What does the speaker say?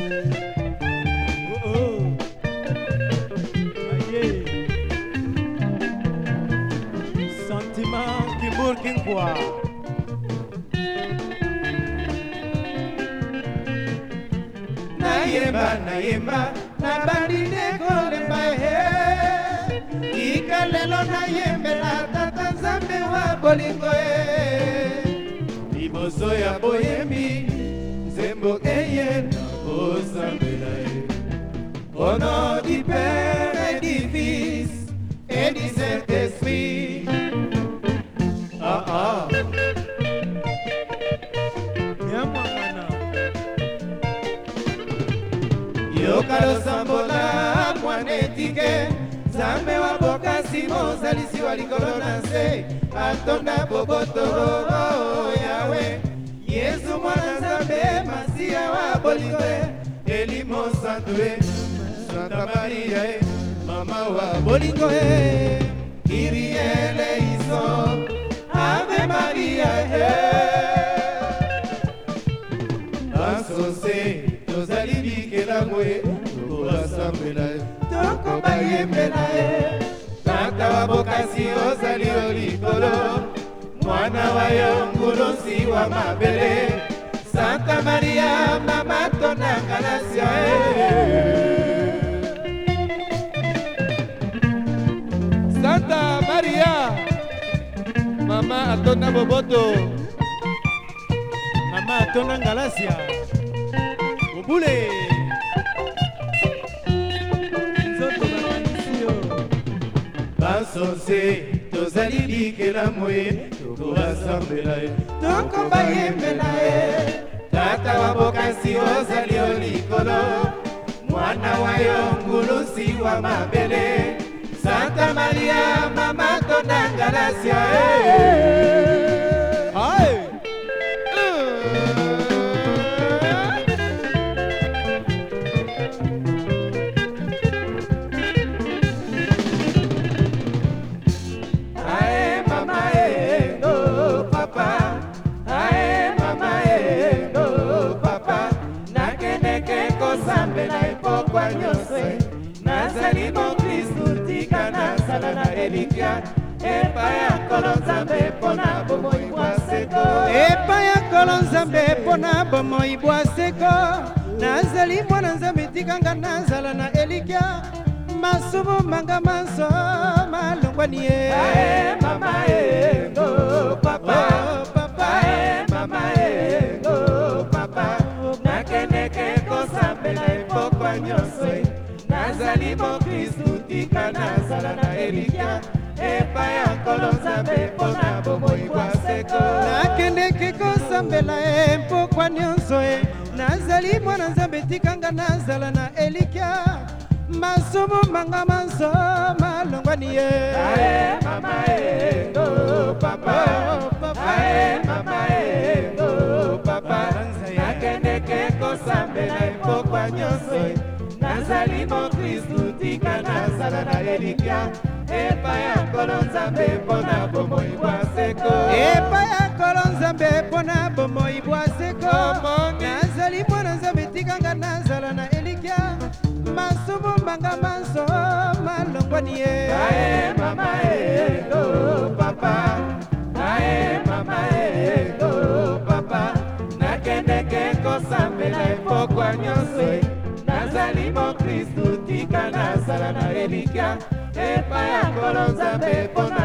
Sentiment qui bourquine quoi. Nayemba nabandine kolemba ikalelo nayembela tata nzambe wa bolingo liboso ya boyembi nzembo eye na bosambela au nom du Père et du Fils et du Saint-Esprit. Yokalo sambola mwanetike Zambe wa bokasi mozalisi wa likolo na nse atonda bobotororo yawe Yesu mwana Nzambe Masia wa bolingo Elimo Santue Santa Maria mama wa bolingo Kyrie eleison Ave Maria Asose tozali bikela mwe tokobasambela tokobayembela tata wa bokasi ozali yo likolo mwana wa yo ngulusi wa mabele Santa Maria mama tona ngalasia Santa Maria mama atona boboto Mama atona ngalasia Obule Nzoto banisio Basose tozali bikela mwe tokobasambela tokobayembela tata wa bokasi ozali yo likolo mwana wa yo ngulusi wa mabele Santa Maria mama tona ngalasia Nazali mo Kristu tika nasala na elikia Epa ya kolo Nzambe pona bomoi bwaseko Epa ya kolo Nzambe pona bomoi bwaseko Nazali mwana Nzambe tika nga nazala na elikia Masubu manga manso malongwani Ae mama ego papa Ae mama ego papa Nakeneke kosambela epokwa nyoswe Nazali mo Kristu tika nazala na elikia Epa ya kolo Nzambe pona bomoi bwaseko Nakendeke kosambela mpokwa nyonso Nazali mwana Nzambe tika nga nazala na elikia Masumu manga manso malongwani Ae mama ego papa Ae mama ego papa Nakendeke kosambela mpokwa nyonso Nazali mo Kristu tika nazala na elikia Epa ya kolo Nzambe pona bomoi bwaseko Epa ya kolo Nzambe pona bomoi bwaseko Nazali mwana Nzambe tika nga nazala na elikia Masubu manga manso malongwani Ae mama ego papa Ae mama ego papa Nakendeke kosambela epokwa nyonso Nazali mo Kristu tika nazala na elikia Epa ya kolo Nzambe pona